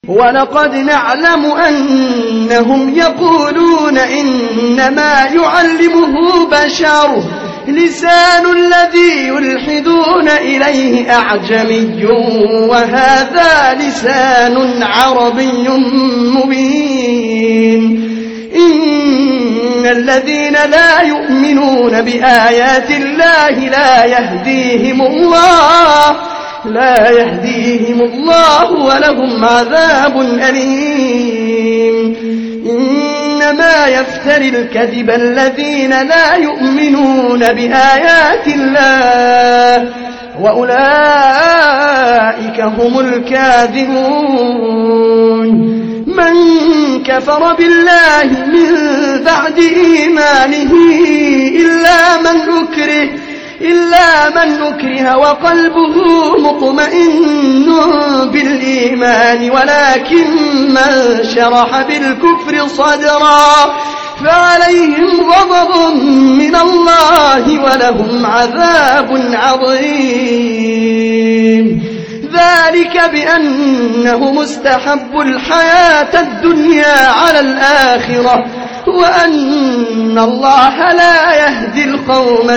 ولقد نعلم أنهم يقولون إنما يعلمه بشر لسان الذي يلحدون إليه أعجمي وهذا لسان عربي مبين إن الذين لا يؤمنون بآيات الله لا يهديهم الله ولهم عذاب أليم إنما يفتري الكذب الذين لا يؤمنون بآيات الله وأولئك هم الكاذبون من كفر بالله من بعد إيمانه إلا من أكره وقلبه مطمئن بالإيمان ولكن من شرح بالكفر صدرا فعليهم غضب من الله ولهم عذاب عظيم ذلك بأنه مستحب الحياة الدنيا على الآخرة وأن الله لا يهدي القوم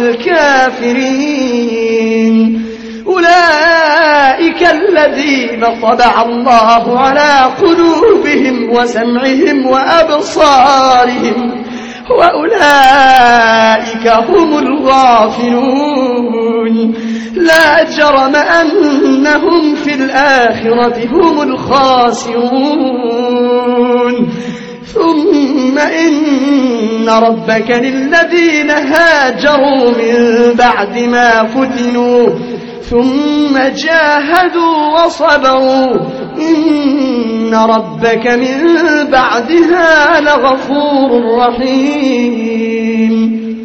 الكافرين أولئك الذين طبع الله على قلوبهم وسمعهم وأبصارهم وأولئك هم الغافلون لا جرم أنهم في الآخرة هم الخاسرون ثم إن ربك للذين هاجروا من بعد ما فتنوا ثم جاهدوا وصبروا إن ربك من بعدها لغفور رحيم